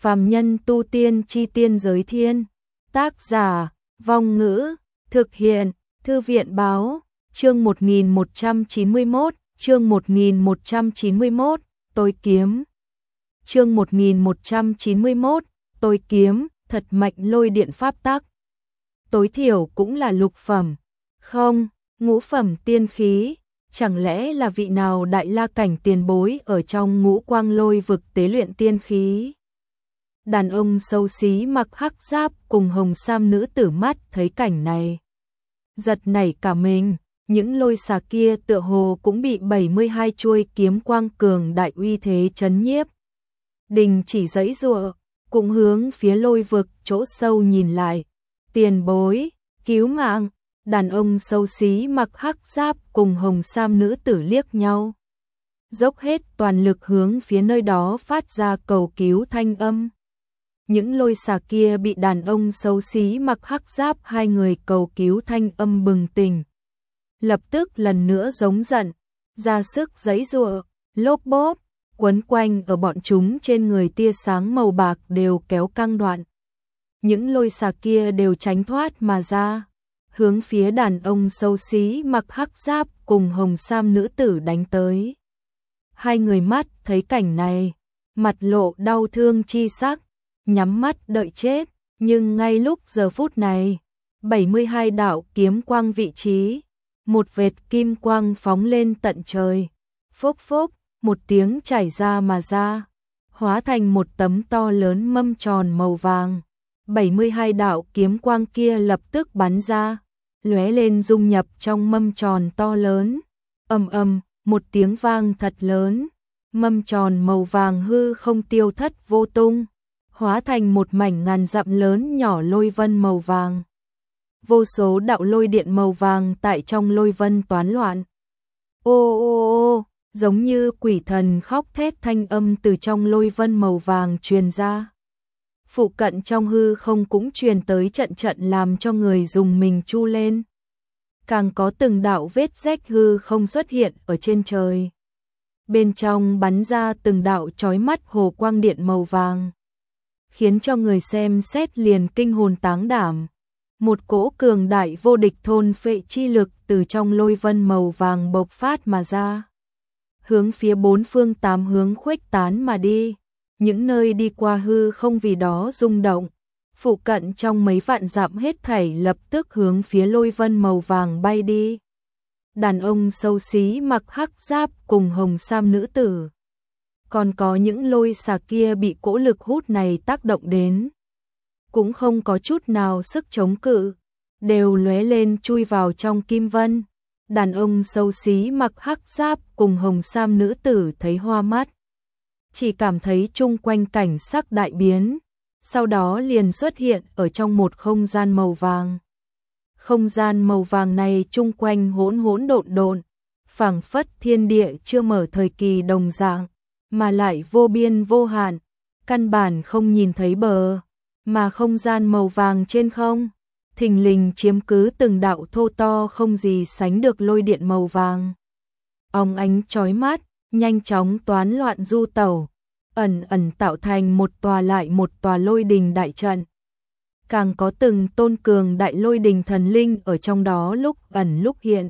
Phàm nhân tu tiên chi tiên giới thiên. Tác giả, Vong Ngữ, thực hiện, Thư viện báo, chương 1191, chương 1191, tôi kiếm. Chương 1191, tôi kiếm, thật mạnh lôi điện pháp tắc. Tối thiểu cũng là lục phẩm, không, ngũ phẩm tiên khí, chẳng lẽ là vị nào đại la cảnh tiền bối ở trong Ngũ Quang Lôi vực tế luyện tiên khí. Đàn ông xấu xí mặc hắc giáp cùng hồng sam nữ tử mắt thấy cảnh này, giật nảy cả mình, những lôi xà kia tựa hồ cũng bị 72 chuôi kiếm quang cường đại uy thế chấn nhiếp. Đình chỉ giãy giụa, cũng hướng phía lôi vực chỗ sâu nhìn lại. Tiền bối, cứu mạng. Đàn ông xấu xí mặc hắc giáp cùng hồng sam nữ tử liếc nhau, dốc hết toàn lực hướng phía nơi đó phát ra cầu cứu thanh âm. Những lôi xà kia bị đàn ông xấu xí mặc hắc giáp hai người cầu cứu thanh âm bừng tỉnh, lập tức lần nữa giống giận, ra sức giãy giụa, lốp bốp, quấn quanh ở bọn chúng trên người tia sáng màu bạc đều kéo căng đoạn. Những lôi xà kia đều tránh thoát mà ra, hướng phía đàn ông xấu xí mặc hắc giáp cùng hồng sam nữ tử đánh tới. Hai người mắt thấy cảnh này, mặt lộ đau thương chi sắc, nhắm mắt đợi chết, nhưng ngay lúc giờ phút này, 72 đạo kiếm quang vị trí, một vệt kim quang phóng lên tận trời, phốc phốc, một tiếng chảy ra mà ra, hóa thành một tấm to lớn mâm tròn màu vàng. 72 đạo kiếm quang kia lập tức bắn ra, lóe lên dung nhập trong mâm tròn to lớn. Ầm ầm, một tiếng vang thật lớn, mâm tròn màu vàng hư không tiêu thất vô tung, hóa thành một mảnh ngàn dặm lớn nhỏ lôi vân màu vàng. Vô số đạo lôi điện màu vàng tại trong lôi vân toán loạn. Ô ô ô, giống như quỷ thần khóc thét thanh âm từ trong lôi vân màu vàng truyền ra. Phụ cận trong hư không cũng truyền tới trận trận làm cho người dùng mình chu lên. Càng có từng đạo vết rách hư không xuất hiện ở trên trời. Bên trong bắn ra từng đạo chói mắt hồ quang điện màu vàng, khiến cho người xem xét liền kinh hồn táng đảm. Một cỗ cường đại vô địch thôn phệ chi lực từ trong lôi vân màu vàng bộc phát mà ra, hướng phía bốn phương tám hướng khuếch tán mà đi. Những nơi đi qua hư không vì đó rung động, phụ cận trong mấy vạn dặm hết thảy lập tức hướng phía lôi vân màu vàng bay đi. Đàn ông xấu xí mặc hắc giáp cùng hồng sam nữ tử, còn có những lôi xà kia bị cỗ lực hút này tác động đến, cũng không có chút nào sức chống cự, đều lóe lên chui vào trong kim vân. Đàn ông xấu xí mặc hắc giáp cùng hồng sam nữ tử thấy hoa mắt, chỉ cảm thấy chung quanh cảnh sắc đại biến, sau đó liền xuất hiện ở trong một không gian màu vàng. Không gian màu vàng này chung quanh hỗn hỗn độn độn, phảng phất thiên địa chưa mở thời kỳ đồng dạng, mà lại vô biên vô hạn, căn bản không nhìn thấy bờ, mà không gian màu vàng trên không, thình lình chiếm cứ từng đạo thô to không gì sánh được lôi điện màu vàng. Óng ánh chói mắt, nhanh chóng toán loạn du tẩu, ẩn ẩn tạo thành một tòa lại một tòa lôi đình đại trận. Càng có từng tôn cường đại lôi đình thần linh ở trong đó lúc ẩn lúc hiện.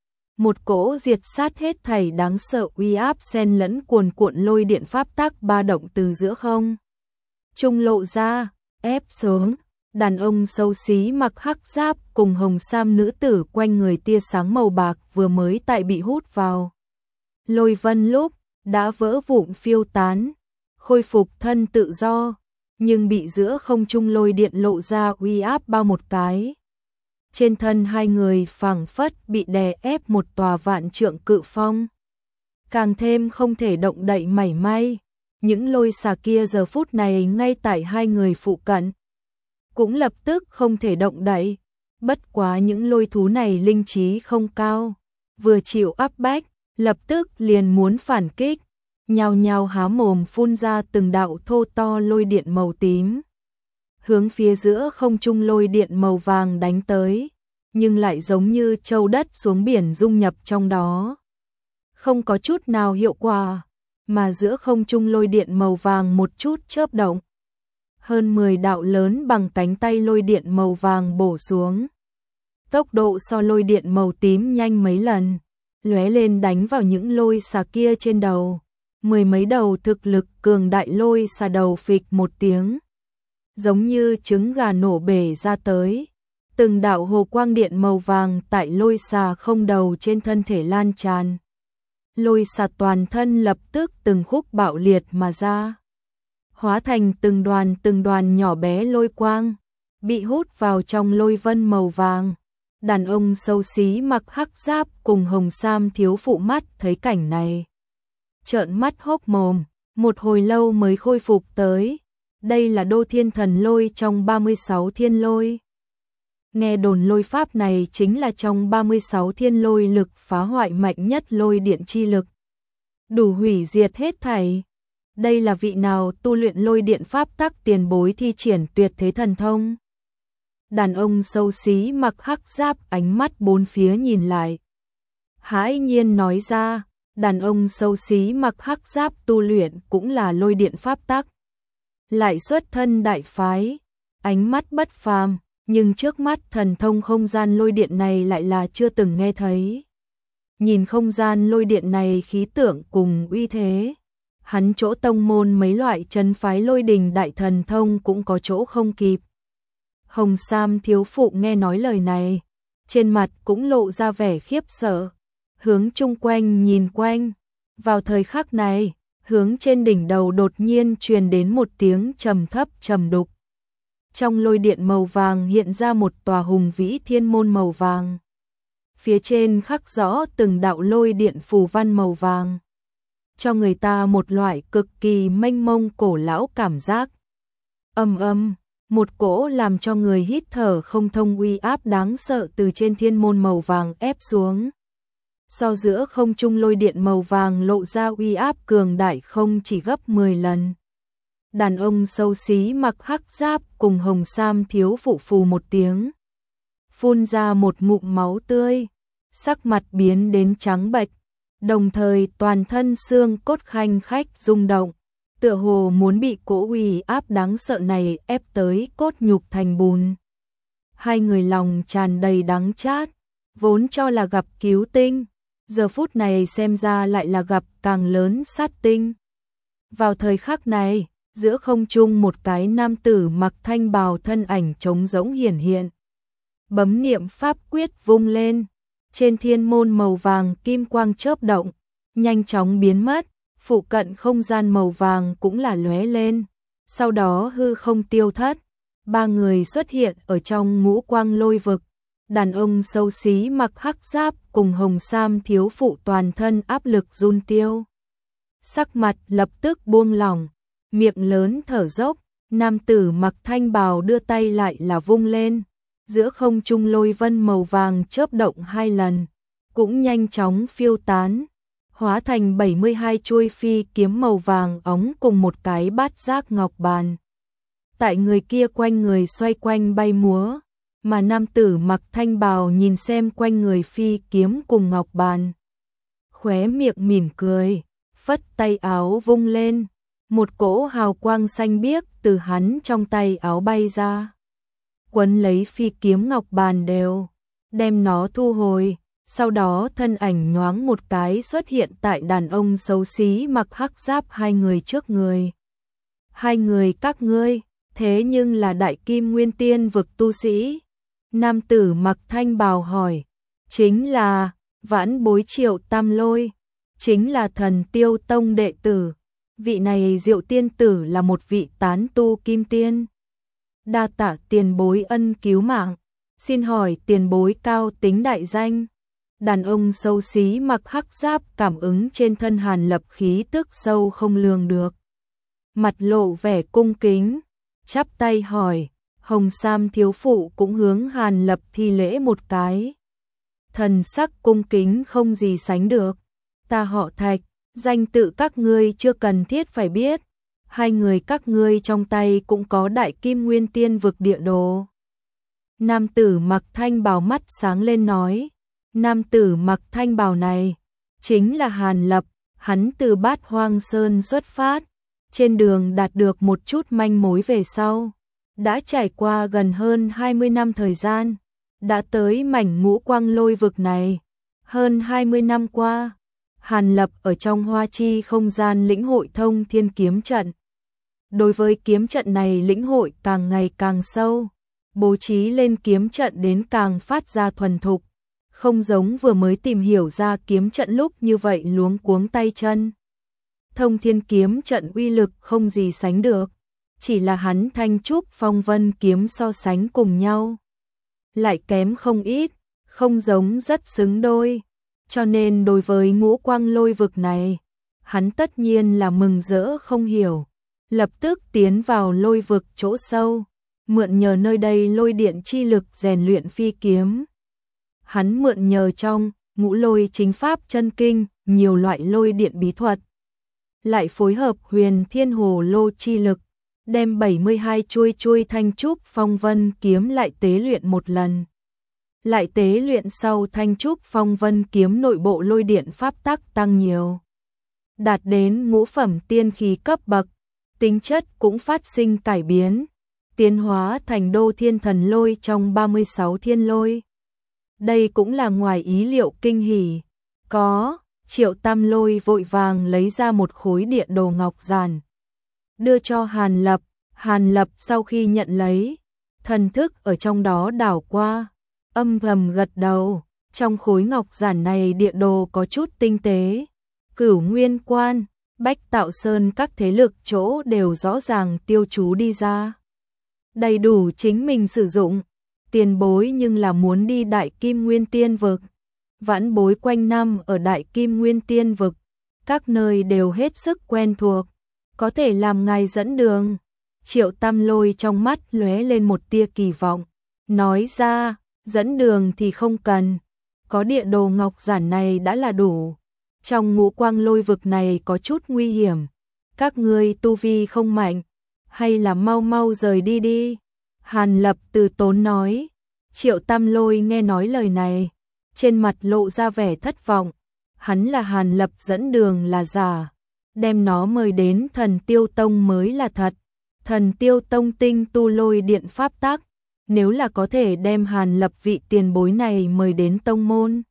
Một cỗ diệt sát hết thảy đáng sợ uy áp xen lẫn cuồn cuộn lôi điện pháp tắc ba động từ giữa không trung lộ ra, ép xuống. Đàn ông xấu xí mặc hắc giáp cùng hồng sam nữ tử quanh người tia sáng màu bạc vừa mới tại bị hút vào lôi vân lúc đã vỡ vụn phiêu tán, khôi phục thân tự do, nhưng bị giữa không trung lôi điện lộ ra uy áp bao một cái. Trên thân hai người phảng phất bị đè ép một tòa vạn trượng cự phong, càng thêm không thể động đậy mảy may. Những lôi xà kia giờ phút này ngay tại hai người phụ cận, cũng lập tức không thể động đậy. Bất quá những lôi thú này linh trí không cao, vừa chịu áp bách, lập tức liền muốn phản kích, nhao nhao há mồm phun ra từng đạo thô to lôi điện màu tím, hướng phía giữa không trung lôi điện màu vàng đánh tới, nhưng lại giống như châu đất xuống biển dung nhập trong đó, không có chút nào hiệu quả, mà giữa không trung lôi điện màu vàng một chút chớp động, hơn 10 đạo lớn bằng cánh tay lôi điện màu vàng bổ xuống. Tốc độ so lôi điện màu tím nhanh mấy lần, lóe lên đánh vào những lôi xà kia trên đầu. Mười mấy đầu thực lực cường đại lôi xà đầu phịch một tiếng, giống như trứng gà nổ bể ra tới. Từng đạo hồ quang điện màu vàng tại lôi xà không đầu trên thân thể lan tràn. Lôi xà toàn thân lập tức từng khúc bạo liệt mà ra, hóa thành từng đoàn nhỏ bé lôi quang, bị hút vào trong lôi vân màu vàng. Đàn ông xấu xí mặc hắc giáp cùng hồng sam thiếu phụ mắt thấy cảnh này, trợn mắt hốc mồm, một hồi lâu mới khôi phục tới. Đây là đô thiên thần lôi trong 36 thiên lôi. Nghe đồn lôi pháp này chính là trong 36 thiên lôi lực phá hoại mạnh nhất lôi điện chi lực, đủ hủy diệt hết thảy. Đây là vị nào tu luyện lôi điện pháp tắc tiền bối thi triển tuyệt thế thần thông? Đàn ông xấu xí mặc hắc giáp ánh mắt bốn phía nhìn lại, hãi nhiên nói ra. Đàn ông xấu xí mặc hắc giáp tu luyện cũng là lôi điện pháp tắc, lại xuất thân đại phái, ánh mắt bất phàm, nhưng trước mắt thần thông không gian lôi điện này lại là chưa từng nghe thấy. Nhìn không gian lôi điện này khí tượng cùng uy thế, hắn chỗ tông môn mấy loại chân phái lôi đình đại thần thông cũng có chỗ không kịp. Hồng sam thiếu phụ nghe nói lời này, trên mặt cũng lộ ra vẻ khiếp sợ, hướng chung quanh nhìn quanh. Vào thời khắc này, hướng trên đỉnh đầu đột nhiên truyền đến một tiếng trầm thấp trầm đục. Trong lôi điện màu vàng hiện ra một tòa hùng vĩ thiên môn màu vàng. Phía trên khắc rõ từng đạo lôi điện phù văn màu vàng, cho người ta một loại cực kỳ mênh mông cổ lão cảm giác. Ầm ầm, một cỗ làm cho người hít thở không thông uy áp đáng sợ từ trên thiên môn màu vàng ép xuống. So giữa không trung lôi điện màu vàng lộ ra uy áp cường đại không chỉ gấp 10 lần. Đàn ông xấu xí mặc hắc giáp cùng hồng sam thiếu phụ phù một tiếng, phun ra một ngụm máu tươi, sắc mặt biến đến trắng bệch, đồng thời toàn thân xương cốt khanh khách rung động, tựa hồ muốn bị cỗ uy áp đáng sợ này ép tới cốt nhục thành bùn. Hai người lòng tràn đầy đắng chát, vốn cho là gặp cứu tinh, giờ phút này xem ra lại là gặp càng lớn sát tinh. Vào thời khắc này, giữa không trung một cái nam tử mặc thanh bào thân ảnh trống rỗng hiển hiện. Bấm niệm pháp quyết vung lên, trên thiên môn màu vàng kim quang chớp động, nhanh chóng biến mất, phụ cận không gian màu vàng cũng là lóe lên, sau đó hư không tiêu thất. Ba người xuất hiện ở trong ngũ quang lôi vực. Đàn ông xấu xí mặc hắc giáp cùng hồng sam thiếu phụ toàn thân áp lực run tiêu. Sắc mặt lập tức buông lỏng, miệng lớn thở dốc, nam tử mặc thanh bào đưa tay lại là vung lên. Giữa không trung lôi vân màu vàng chớp động 2 lần, cũng nhanh chóng phiêu tán, hóa thành 72 chuôi phi kiếm màu vàng óng cùng một cái bát giác ngọc bàn. Tại người kia quanh người xoay quanh bay múa, mà nam tử mặc thanh bào nhìn xem quanh người phi kiếm cùng ngọc bàn. Khóe miệng mỉm cười, phất tay áo vung lên, một cỗ hào quang xanh biếc từ hắn trong tay áo bay ra. Quấn lấy phi kiếm ngọc bàn đều, đem nó thu hồi, sau đó thân ảnh nhoáng một cái xuất hiện tại đàn ông xấu xí mặc hắc giáp hai người trước người. Hai người các ngươi, thế nhưng là đại kim nguyên tiên vực tu sĩ. Nam tử mặc thanh bào hỏi, chính là vãn bối Triệu Tam Lôi, chính là Thần Tiêu Tông đệ tử. Vị này Diệu tiên tử là một vị tán tu kim tiên. Đa tạ tiền bối ân cứu mạng, xin hỏi tiền bối cao tính đại danh. Đàn ông xấu xí mặc hắc giáp cảm ứng trên thân Hàn Lập khí tức sâu không lường được, mặt lộ vẻ cung kính, chắp tay hỏi. Hồng sam thiếu phụ cũng hướng Hàn Lập thi lễ một cái, thần sắc cung kính không gì sánh được. Ta họ Thạch, danh tự các ngươi chưa cần thiết phải biết, hai người các ngươi trong tay cũng có đại kim nguyên tiên vực địa đồ. Nam tử mặc thanh bào mắt sáng lên nói, nam tử mặc thanh bào này chính là Hàn Lập, hắn từ Bát Hoang Sơn xuất phát, Trên đường đạt được một chút manh mối về sau, đã trải qua gần hơn 20 năm thời gian, đã tới mảnh Ngũ Quang Lôi vực này. Hơn 20 năm qua, Hàn Lập ở trong Hoa Chi không gian lĩnh hội Thông Thiên kiếm trận. Đối với kiếm trận này lĩnh hội càng ngày càng sâu, bố trí lên kiếm trận đến càng phát ra thuần thục, không giống vừa mới tìm hiểu ra kiếm trận lúc như vậy luống cuống tay chân. Thông Thiên kiếm trận uy lực không gì sánh được, chỉ là hắn Thanh Trúc Phong Vân kiếm so sánh cùng nhau, lại kém không ít, không giống rất xứng đôi, cho nên đối với Ngũ Quang Lôi vực này, hắn tất nhiên là mừng rỡ không hiểu, lập tức tiến vào lôi vực chỗ sâu, mượn nhờ nơi đây lôi điện chi lực rèn luyện phi kiếm. Hắn mượn nhờ trong Ngũ Lôi Chính Pháp chân kinh, nhiều loại lôi điện bí thuật, lại phối hợp Huyền Thiên Hồ Lô chi lực, đem 72 chuôi Thanh Trúc Phong Vân kiếm lại tế luyện một lần. Lại tế luyện sau Thanh Trúc Phong Vân kiếm nội bộ lôi điện pháp tắc tăng nhiều, đạt đến ngũ phẩm tiên khí cấp bậc, tính chất cũng phát sinh cải biến, tiến hóa thành Đô Thiên Thần Lôi trong 36 thiên lôi. Đây cũng là ngoài ý liệu kinh hỉ. Có, Triệu Tam Lôi vội vàng lấy ra một khối địa đồ ngọc giản, đưa cho Hàn Lập. Hàn Lập sau khi nhận lấy, thần thức ở trong đó đảo qua, âm thầm gật đầu. Trong khối ngọc giản này địa đồ có chút tinh tế, Cửu Nguyên Quan, Bách Tạo Sơn các thế lực chỗ đều rõ ràng tiêu chú đi ra, đầy đủ chính mình sử dụng. Tiền bối nhưng là muốn đi Đại Kim Nguyên Tiên vực, vãn bối quanh năm ở Đại Kim Nguyên Tiên vực, các nơi đều hết sức quen thuộc, có thể làm ngài dẫn đường. Triệu Tam Lôi trong mắt lóe lên một tia kỳ vọng, nói ra, dẫn đường thì không cần, có địa đồ ngọc giản này đã là đủ. Trong Ngũ Quang Lôi vực này có chút nguy hiểm, các ngươi tu vi không mạnh, hay là mau mau rời đi đi. Hàn Lập từ tốn nói. Triệu Tam Lôi nghe nói lời này, trên mặt lộ ra vẻ thất vọng, hắn là Hàn Lập dẫn đường là giả, đem nó mời đến Thần Tiêu Tông mới là thật. Thần Tiêu Tông tinh tu lôi điện pháp tắc, nếu là có thể đem Hàn Lập vị tiền bối này mời đến tông môn,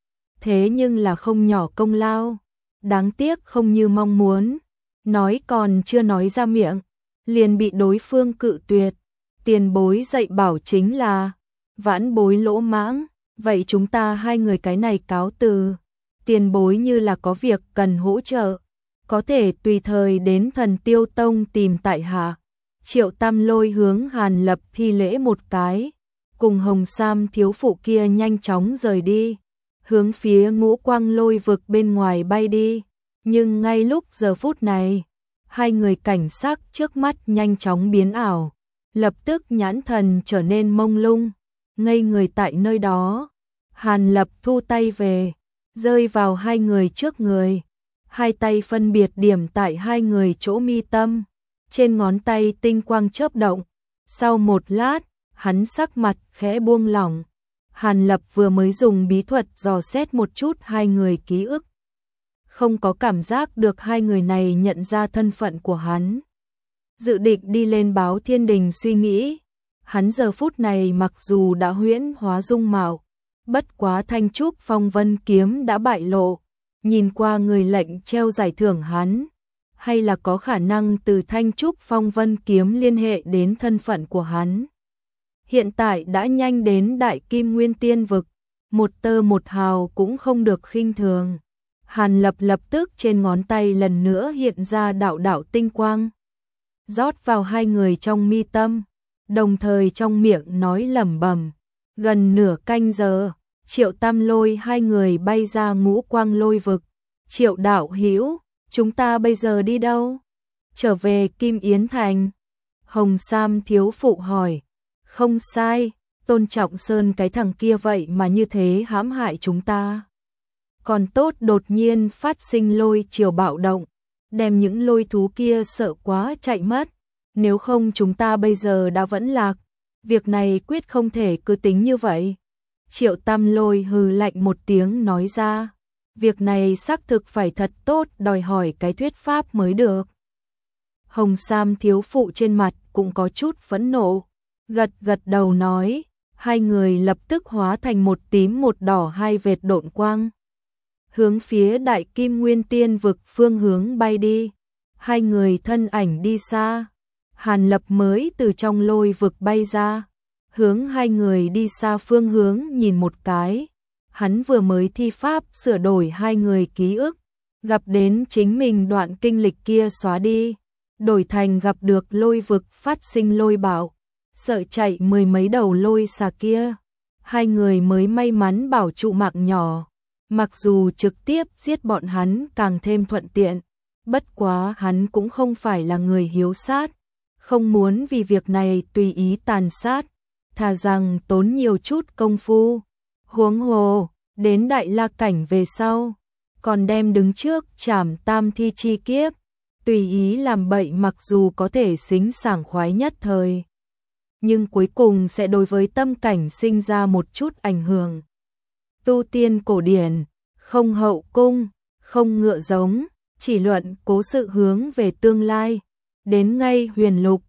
thế nhưng là không nhỏ công lao, đáng tiếc không như mong muốn, nói còn chưa nói ra miệng, liền bị đối phương cự tuyệt. Tiền bối dạy bảo chính là, vãn bối lỗ mãng, vậy chúng ta hai người cái này cáo từ. Tiền bối như là có việc cần hỗ trợ, có thể tùy thời đến Thần Tiêu Tông tìm tại hạ. Triệu Tam Lôi hướng Hàn Lập thi lễ một cái, cùng Hồng Sam thiếu phụ kia nhanh chóng rời đi, hướng phía Ngũ Quang Lôi vực bên ngoài bay đi. Nhưng ngay lúc giờ phút này, hai người cảnh sắc trước mắt nhanh chóng biến ảo, lập tức nhãn thần trở nên mông lung, ngây người tại nơi đó. Hàn Lập thu tay về, rơi vào hai người trước người, hai tay phân biệt điểm tại hai người chỗ mi tâm, trên ngón tay tinh quang chớp động. Sau một lát, hắn sắc mặt khẽ buông lỏng. Hàn Lập vừa mới dùng bí thuật dò xét một chút hai người ký ức, không có cảm giác được hai người này nhận ra thân phận của hắn. Dự định đi lên báo thiên đình suy nghĩ, hắn giờ phút này mặc dù đã huyễn hóa dung mạo, bất quá Thanh Trúc Phong Vân kiếm đã bại lộ, nhìn qua người lệnh treo giải thưởng hắn, hay là có khả năng từ Thanh Trúc Phong Vân kiếm liên hệ đến thân phận của hắn. Hiện tại đã nhanh đến Đại Kim Nguyên Tiên vực, một tơ một hào cũng không được khinh thường. Hàn Lập lập tức trên ngón tay lần nữa hiện ra đạo đạo tinh quang, rót vào hai người trong mi tâm, đồng thời trong miệng nói lẩm bẩm. Gần nửa canh giờ, Triệu Tam Lôi hai người bay ra Ngũ Quang Lôi vực. Triệu đạo hữu, chúng ta bây giờ đi đâu? Trở về Kim Yến Thành. Hồng Sam thiếu phụ hỏi. Không sai, Tôn Trọng Sơn cái thằng kia vậy mà như thế hãm hại chúng ta. Còn tốt đột nhiên phát sinh lôi triều bạo động, đem những lôi thú kia sợ quá chạy mất, nếu không chúng ta bây giờ đã vẫn lạc, việc này quyết không thể cứ tính như vậy. Triệu Tam Lôi hừ lạnh một tiếng nói ra, việc này xác thực phải thật tốt đòi hỏi cái thuyết pháp mới được. Hồng Sam thiếu phụ trên mặt cũng có chút phẫn nộ, gật gật đầu nói, hai người lập tức hóa thành một tím một đỏ hai vệt độn quang. Hướng phía Đại Kim Nguyên Tiên vực phương hướng bay đi, hai người thân ảnh đi xa. Hàn Lập mới từ trong lôi vực bay ra, hướng hai người đi xa phương hướng nhìn một cái. Hắn vừa mới thi pháp sửa đổi hai người ký ức, gặp đến chính mình đoạn kinh lịch kia xóa đi, đổi thành gặp được lôi vực phát sinh lôi bạo, sợ chạy mười mấy đầu lôi xà kia. Hai người mới may mắn bảo trụ mạng nhỏ, mặc dù trực tiếp giết bọn hắn càng thêm thuận tiện, bất quá hắn cũng không phải là người hiếu sát, không muốn vì việc này tùy ý tàn sát, thà rằng tốn nhiều chút công phu. Huống hồ, đến Đại La cảnh về sau, còn đem đứng trước trảm tam thi chi kiếp, tùy ý làm bậy mặc dù có thể xính sảng khoái nhất thời, nhưng cuối cùng sẽ đối với tâm cảnh sinh ra một chút ảnh hưởng. Tu tiên cổ điển, không hậu cung, không ngựa giống, chỉ luận cố sự hướng về tương lai. Đến ngay huyền lục,